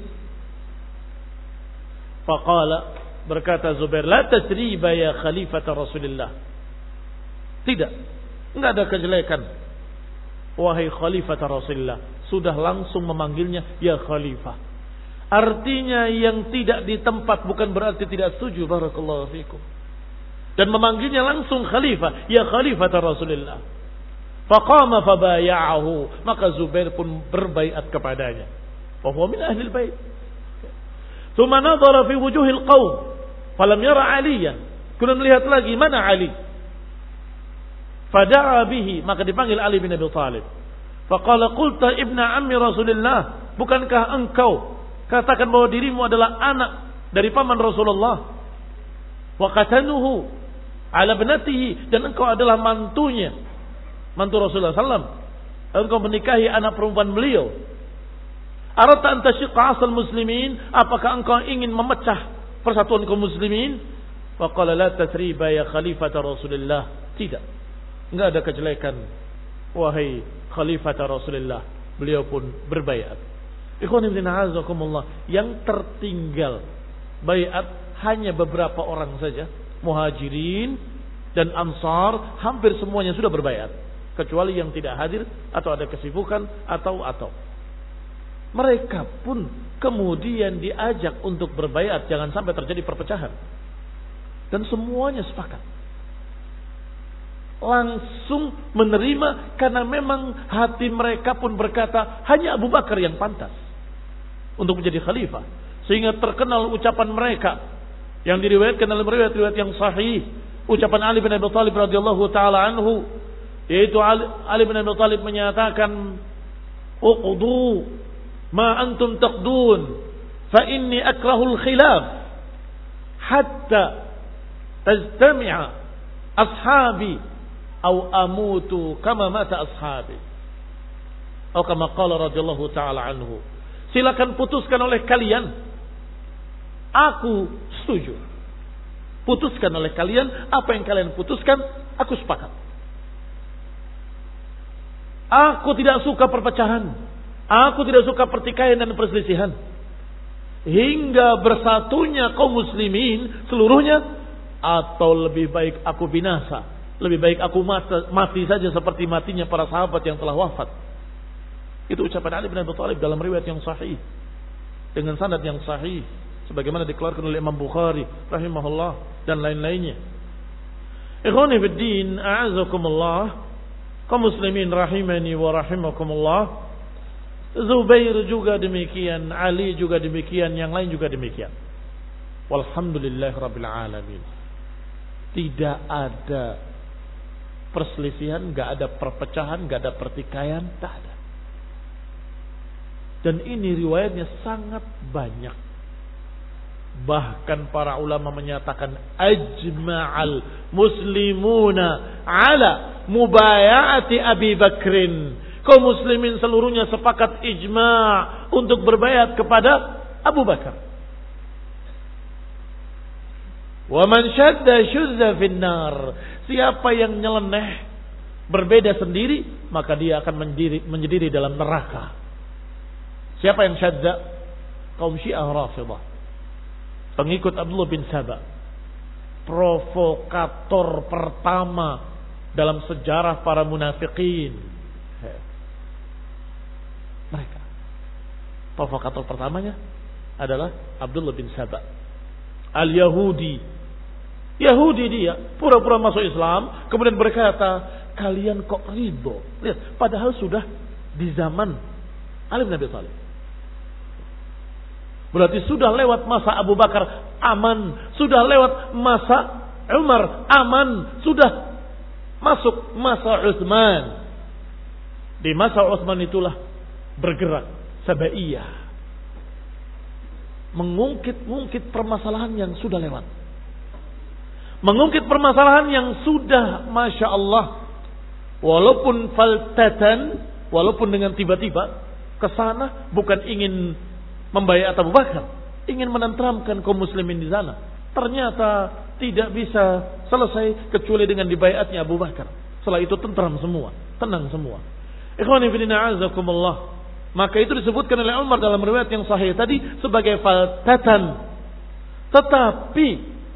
Faqala, berkata Zubair, la tasriba ya khalifata Rasulillah. Tidak, enggak ada kejelekan wahai khalifata Rasulillah. Sudah langsung memanggilnya ya khalifah. Artinya yang tidak di tempat bukan berarti tidak setuju. Barakallahu fikum. Dan memanggilnya langsung khalifah, ya khalifata Rasulillah. Faqama fabaya'ahu, maka Zubair pun berbaiat kepadanya. Wa huwa min ahli al-bait. Tsumma nadhara fi wujuhil qaum, falam yara Aliyan. Kemudian melihat lagi, mana Ali? Fada'a bihi, maka dipanggil Ali bin Abi Thalib. Faqala qulta ibna ammi Rasulillah, bukankah engkau katakan bahwa dirimu adalah anak dari paman Rasulullah? Wa qatanuhu ala ibnatihi, dan engkau adalah mantunya, mantu Rasulullah sallallahu alaihi wasallam. Engkau menikahi anak perempuan beliau. Aradta an tashiqqa 'asal muslimin, apakah engkau ingin memecah persatuan kaum muslimin? Faqala la tathriba ya khalifata Rasulillah. Tidak, enggak ada kejelekan wahai khalifata Rasulillah. Beliau pun berbaiat. Ikhwan fillah azakumullah, yang tertinggal baiat hanya beberapa orang saja. Muhajirin dan Ansar hampir semuanya sudah berbaiat, kecuali yang tidak hadir atau ada kesibukan atau atau mereka pun kemudian diajak untuk berbaiat, jangan sampai terjadi perpecahan. Dan semuanya sepakat, langsung menerima, karena memang hati mereka pun berkata hanya Abu Bakar yang pantas untuk menjadi khalifah. Sehingga terkenal ucapan mereka yang diriwayatkan dalam riwayat-riwayat yang sahih, ucapan Ali bin Abi Thalib radhiyallahu taala anhu, yaitu Ali, Ali bin Abi Thalib menyatakan, uqdu ma antum taqdun fa inni akrahul khilaf hatta tajtami'a ashabi aw amutu kama mata ashabi, atau kama qala radhiyallahu taala anhu. Silakan putuskan oleh kalian, aku setuju. Putuskan oleh kalian apa yang kalian putuskan, aku sepakat. Aku tidak suka perpecahan, aku tidak suka pertikaian dan perselisihan. Hingga bersatunya kaum muslimin seluruhnya, atau lebih baik aku binasa, lebih baik aku mati, mati saja seperti matinya para sahabat yang telah wafat. Itu ucapan Ali bin Abi Thalib dalam riwayat yang sahih, dengan sanad yang sahih, sebagaimana dikeluarkan oleh Imam Bukhari rahimahullah dan lain-lainnya. Ikhwani fid din, a'azakumullah, kaum muslimin rahimani wa rahimakumullah. Zubair juga demikian, Ali juga demikian, yang lain juga demikian. Walhamdulillahirabbil alamin. Tidak ada perselisihan, enggak ada perpecahan, enggak ada pertikaian, tak ada. Dan ini riwayatnya sangat banyak. Bahkan para ulama menyatakan ajma'al muslimuna ala mubaya'ati Abi Bakrin. Kaum muslimin seluruhnya sepakat ijma' untuk berbayat kepada Abu Bakar. Wa man syadda syuzza finnar. Siapa yang nyeleneh berbeda sendiri, maka dia akan menjadi, menjadi di dalam neraka. Siapa yang syadda? Kaum Syiah Rafidah, pengikut Abdullah bin Saba, provokator pertama dalam sejarah para munafikin. Mereka provokator pertamanya adalah Abdullah bin Saba, Al-Yahudi. Yahudi dia, pura-pura masuk Islam, kemudian berkata, kalian kok ridho? Lihat, padahal sudah di zaman Ali bin Abi Thalib. Berarti sudah lewat masa Abu Bakar, aman. Sudah lewat masa Umar, aman. Sudah masuk masa Utsman. Di masa Utsman itulah bergerak Sabaiyah, mengungkit-ungkit permasalahan yang sudah lewat, mengungkit permasalahan yang sudah, masya Allah, walaupun faltatan, walaupun dengan tiba-tiba kesana, bukan ingin membayar Abu Bakar, ingin menenteramkan kaum muslimin di sana. Ternyata tidak bisa selesai kecuali dengan dibayatnya Abu Bakar. Setelah itu tentram semua, tenang semua. Ikhwani fillah azakumullah. Maka itu disebutkan oleh Umar dalam riwayat yang sahih tadi sebagai faltatan. Tetapi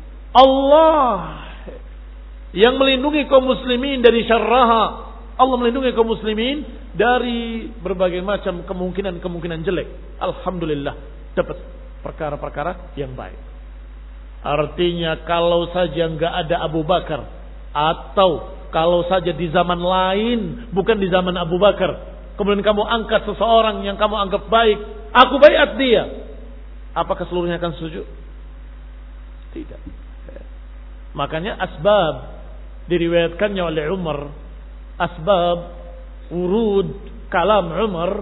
Allah yang melindungi kaum muslimin dari syarraha. Allah melindungi kaum muslimin dari berbagai macam kemungkinan-kemungkinan jelek. Alhamdulillah dapat perkara-perkara yang baik. Artinya kalau saja enggak ada Abu Bakar, atau kalau saja di zaman lain bukan di zaman Abu Bakar, kemudian kamu angkat seseorang yang kamu anggap baik, aku bayat dia, apakah seluruhnya akan setuju? Tidak. Makanya asbab diriwayatkannya oleh Umar, asbab urud kalam Umar,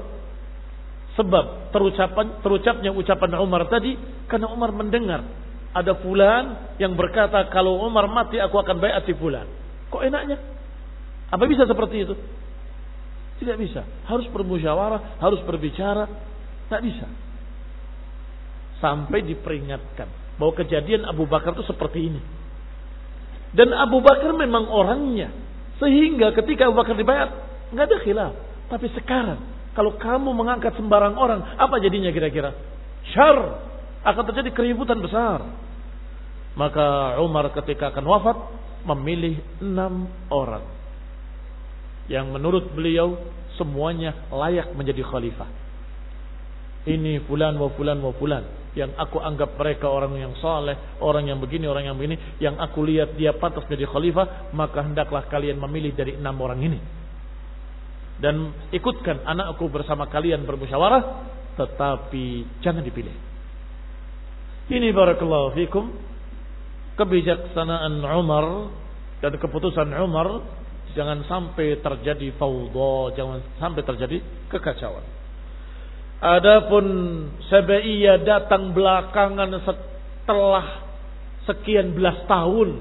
sebab terucapan terucapnya ucapan Umar tadi karena Umar mendengar ada fulan yang berkata kalau Umar mati aku akan bayat si fulan. Kok enaknya? Apa bisa seperti itu? Tidak bisa. Harus bermusyawarah, harus berbicara. Tak bisa. Sampai diperingatkan bahwa kejadian Abu Bakar itu seperti ini. Dan Abu Bakar memang orangnya. Sehingga ketika Abu Bakar dibayat, nggak ada khilaf. Tapi sekarang, kalau kamu mengangkat sembarang orang, apa jadinya kira-kira? Syar. Akan terjadi keributan besar. Maka Umar ketika akan wafat, memilih enam orang yang menurut beliau semuanya layak menjadi khalifah. Ini fulan wa fulan wa fulan yang aku anggap mereka orang yang saleh, orang yang begini, orang yang begini, yang aku lihat dia pantas menjadi khalifah, maka hendaklah kalian memilih dari enam orang ini. Dan ikutkan anakku bersama kalian bermusyawarah, tetapi jangan dipilih. Ini barakallahu fikum kebijaksanaan Umar dan keputusan Umar. Jangan sampai terjadi fawdha, jangan sampai terjadi kekacauan. Adapun Sabaiyah datang belakangan setelah sekian belas tahun.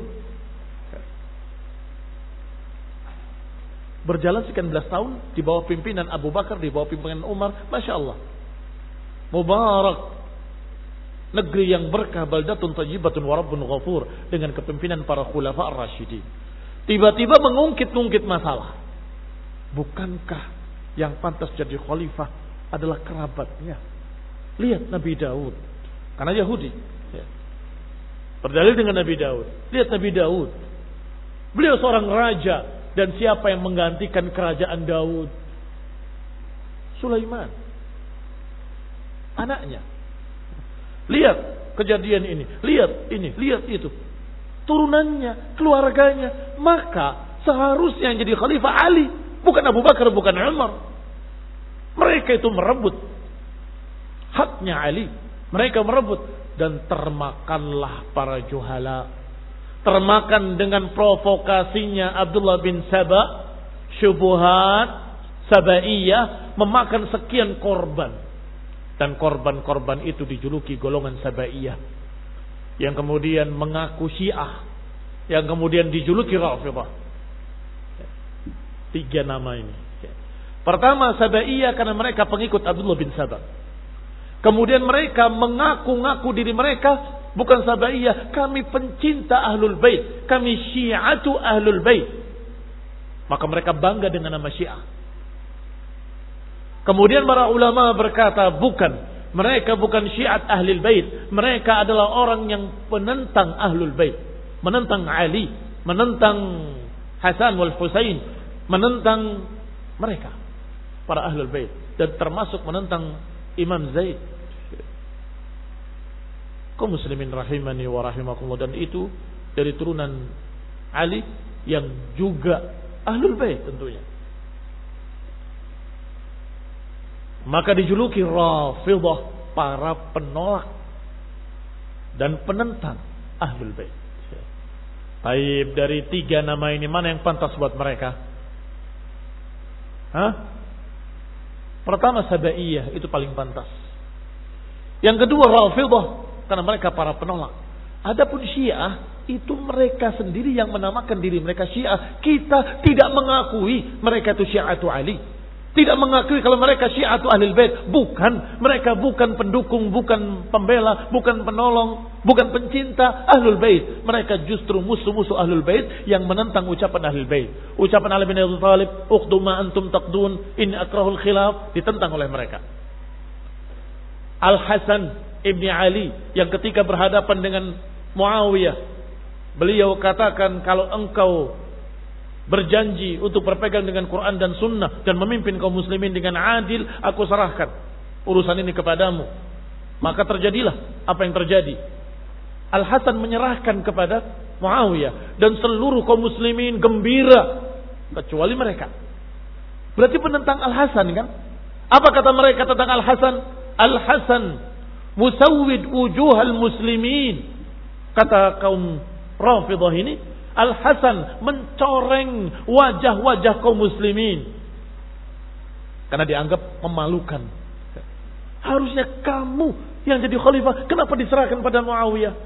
Berjalan sekian belas tahun di bawah pimpinan Abu Bakar, di bawah pimpinan Umar, masya Allah. Mubarak, negeri yang berkah, baldatun thayyibatun wa rabbun ghafur, dengan kepimpinan para khulafa ar-rasyidin. Tiba-tiba mengungkit-ungkit masalah. Bukankah yang pantas jadi khalifah adalah kerabatnya? Lihat Nabi Daud, karena Yahudi ya. Berdalil dengan Nabi Daud. Lihat Nabi Daud, beliau seorang raja, dan siapa yang menggantikan kerajaan Daud? Sulaiman, anaknya. Lihat kejadian ini, lihat ini, lihat itu, turunannya, keluarganya. Maka seharusnya yang jadi khalifah Ali, bukan Abu Bakar, bukan Umar. Mereka itu merebut haknya Ali, mereka merebut, dan termakanlah para juhala, termakan dengan provokasinya Abdullah bin Saba, syubuhat Sabaiyah, memakan sekian korban, dan korban-korban itu dijuluki golongan Sabaiyah. yang kemudian mengaku Syiah, yang kemudian dijuluki Rafidhah. Tiga nama ini. Pertama, Sabaiyah karena mereka pengikut Abdullah bin Sabah. Kemudian mereka mengaku-ngaku diri mereka bukan Sabaiyah, kami pencinta Ahlul Bait, kami Syiatu Ahlul Bait. Maka mereka bangga dengan nama Syiah. Kemudian para ulama berkata, bukan, mereka bukan Syiat Ahlul Bait, mereka adalah orang yang menentang Ahlul Bait, menentang Ali, menentang Hasan wal Husain, menentang mereka para Ahlul Bait, dan termasuk menentang Imam Zaid. Kaum muslimin rahimani wa rahimakumullah, dan itu dari turunan Ali yang juga Ahlul Bait tentunya. Maka dijuluki Rafidhah, para penolak dan penentang Ahlul Bait. Baik, dari tiga nama ini mana yang pantas buat mereka? Hah? Pertama Sabaiyah, itu paling pantas. Yang kedua Rafidhah, karena mereka para penolak. Adapun Syiah, itu mereka sendiri yang menamakan diri mereka Syiah. Kita tidak mengakui mereka itu Syiatu Ali. Tidak mengakui kalau mereka Syiatu Ahlul Bait. Bukan, mereka bukan pendukung, bukan pembela, bukan penolong, bukan pencinta Ahlul Bait. Mereka justru musuh-musuh Ahlul Bait yang menentang ucapan Ahlul Bait. Ucapan Ali bin Abi Thalib, "Uqdu ma antum taqdun, in akrahul khilaf", ditentang oleh mereka. Al-Hasan Ibni Ali yang ketika berhadapan dengan Muawiyah, beliau katakan, kalau engkau berjanji untuk berpegang dengan Quran dan Sunnah dan memimpin kaum muslimin dengan adil, aku serahkan urusan ini kepadamu. Maka terjadilah apa yang terjadi. Al-Hasan menyerahkan kepada Muawiyah dan seluruh kaum muslimin gembira kecuali mereka. Berarti penentang Al-Hasan kan? Apa kata mereka tentang Al-Hasan? Al-Hasan musawwid wujuhal muslimin. Kata kaum Rafidhah ini, Al-Hasan mencoreng wajah-wajah kaum muslimin. Karena dianggap memalukan. Harusnya kamu yang jadi khalifah, kenapa diserahkan pada Muawiyah?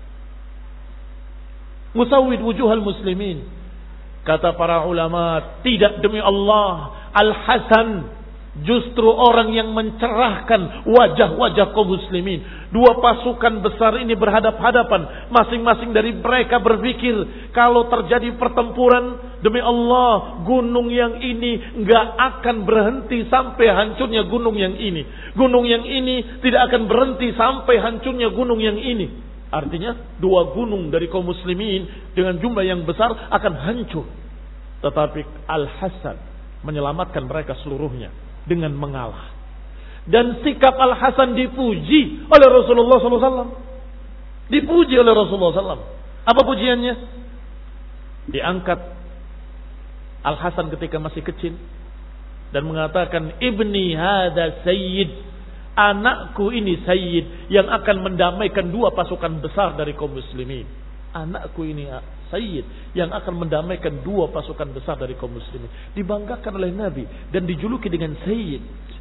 Musawwid wujuhal muslimin. Kata para ulama, tidak, demi Allah, Al-Hasan justru orang yang mencerahkan wajah-wajah kaum muslimin. Dua pasukan besar ini berhadap-hadapan. Masing-masing dari mereka berpikir, kalau terjadi pertempuran, demi Allah, gunung yang ini nggak akan berhenti sampai hancurnya gunung yang ini. Gunung yang ini tidak akan berhenti sampai hancurnya gunung yang ini. Artinya, dua gunung dari kaum muslimin dengan jumlah yang besar akan hancur. Tetapi Al-Hasan menyelamatkan mereka seluruhnya dengan mengalah. Dan sikap Al-Hasan dipuji oleh Rasulullah shallallahu alaihi wasallam. Dipuji oleh Rasulullah shallallahu alaihi wasallam. Apa pujiannya? Diangkat Al-Hasan ketika masih kecil dan mengatakan, ibni hada sayyid, anakku ini sayyid yang akan mendamaikan dua pasukan besar dari kaum muslimin. Anakku ini sayyid yang akan mendamaikan dua pasukan besar dari kaum muslimin. Dibanggakan oleh Nabi dan dijuluki dengan sayyid.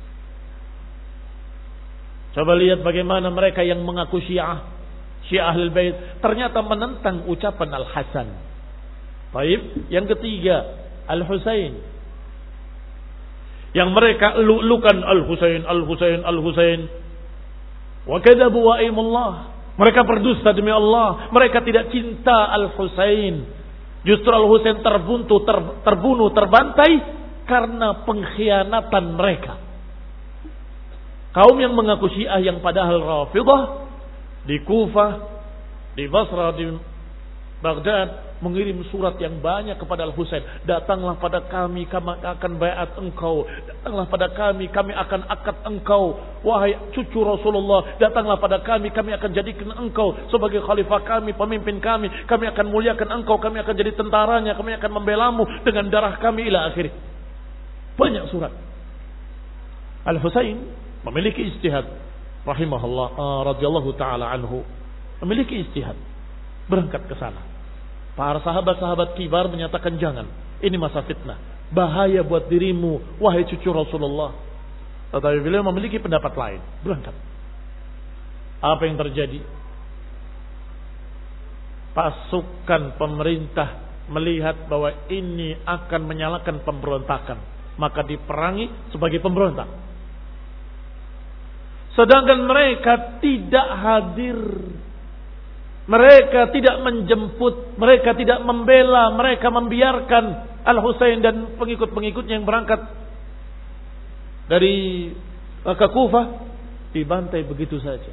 Coba lihat bagaimana mereka yang mengaku Syiah, Syiah Ahlul Bait, ternyata menentang ucapan Al-Hasan. Baik, yang ketiga Al-Husain, yang mereka elu-elukan Al-Husain, Al-Husain, Al-Husain. Wa kadzabu wa aimullah. Mereka berdusta demi Allah. Mereka tidak cinta Al-Husain. Justru Al-Husain terbuntu, ter, terbunuh, terbantai karena pengkhianatan mereka. Kaum yang mengaku Syiah yang padahal Rafidhah di Kufah, di Basra, di Baghdad mengirim surat yang banyak kepada Al-Husain. Datanglah pada kami, kami akan baiat engkau. Datanglah pada kami, kami akan akad engkau. Wahai cucu Rasulullah, datanglah pada kami, kami akan jadikan engkau sebagai khalifah kami, pemimpin kami. Kami akan muliakan engkau, kami akan jadi tentaranya, kami akan membelamu dengan darah kami ila akhir. Banyak surat. Al-Husain memiliki ijtihad, rahimahullah, uh, radhiyallahu taala anhu, memiliki ijtihad, berangkat ke sana. Para sahabat-sahabat kibar menyatakan, jangan, ini masa fitnah, bahaya buat dirimu, wahai cucu Rasulullah. Tetapi beliau memiliki pendapat lain, berangkat. Apa yang terjadi? pasukan pemerintah melihat bahwa ini akan menyalakan pemberontakan, maka diperangi sebagai pemberontak. Sedangkan mereka tidak hadir, mereka tidak menjemput, mereka tidak membela, mereka membiarkan Al-Husain dan pengikut-pengikutnya yang berangkat dari ke Kufah dibantai begitu saja.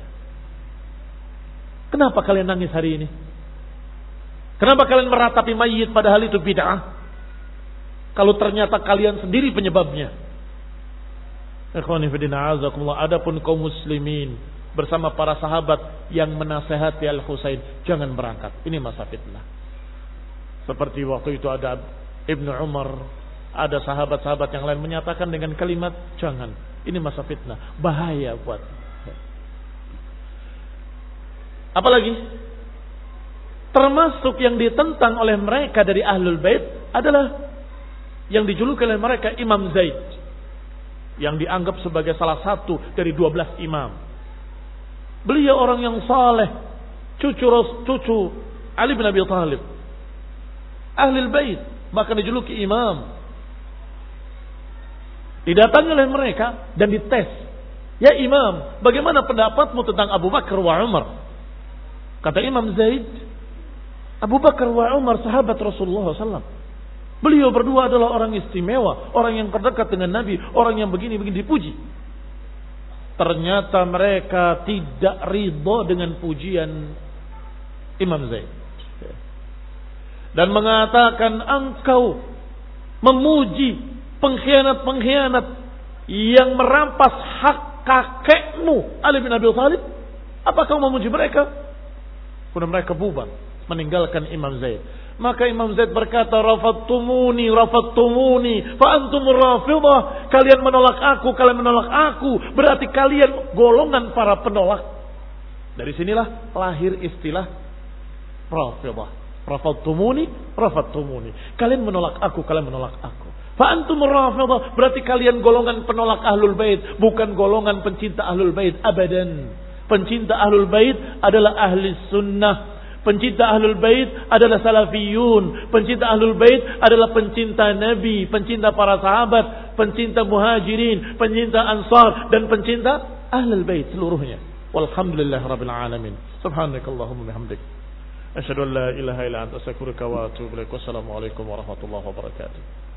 Kenapa kalian nangis hari ini? Kenapa kalian meratapi mayit padahal itu bid'ah? Kalau ternyata kalian sendiri penyebabnya. Ikhwani fillah, azakumullah. Adapun kaum muslimin bersama para sahabat yang menasehati Al-Husain, jangan berangkat. Ini masa fitnah. Seperti waktu itu ada Ibnu Umar, ada sahabat-sahabat yang lain menyatakan dengan kalimat jangan. Ini masa fitnah, bahaya buat. Apalagi termasuk yang ditentang oleh mereka dari Ahlul Bait adalah yang dijuluki oleh mereka Imam Zaid, yang dianggap sebagai salah satu dari dua belas imam. Beliau orang yang saleh, cucu cucu Ali bin Abi Thalib, Ahlul Bait, bahkan dijuluki imam. Didatangi oleh mereka dan dites. Ya imam, bagaimana pendapatmu tentang Abu Bakar wa Umar? Kata Imam Zaid, Abu Bakar wa Umar sahabat Rasulullah shallallahu alaihi wasallam. Beliau berdua adalah orang istimewa, orang yang terdekat dengan Nabi, orang yang begini-begini dipuji. Ternyata mereka tidak ridho dengan pujian Imam Zaid. Dan mengatakan engkau memuji pengkhianat-pengkhianat yang merampas hak kakekmu Ali bin Abi Thalib. Apa kau memuji mereka? Kemudian mereka bubar, meninggalkan Imam Zaid. Maka Imam Zaid berkata, rafattumuni, rafattumuni, fa antumur rafidah. Kalian menolak aku, kalian menolak aku. Berarti kalian golongan para penolak. Dari sinilah lahir istilah rafidah. Rafattumuni, rafattumuni. Kalian menolak aku, kalian menolak aku. Fa antumur rafidah. Berarti kalian golongan penolak Ahlul Bait, bukan golongan pencinta Ahlul Bait. Abadan. Pencinta Ahlul Bait adalah ahli sunnah. Pencinta Ahlul Bait adalah salafiyun. Pencinta Ahlul Bait adalah pencinta Nabi, pencinta para sahabat, pencinta muhajirin, pencinta ansar, dan pencinta Ahlul Bait seluruhnya. Walhamdulillah rabbil alamin. Subhanakallahumma bihamdik, asyhadu an la ilaha illa anta astaghfiruka wa atubu ilaik. Wassalamualaikum warahmatullahi wabarakatuh.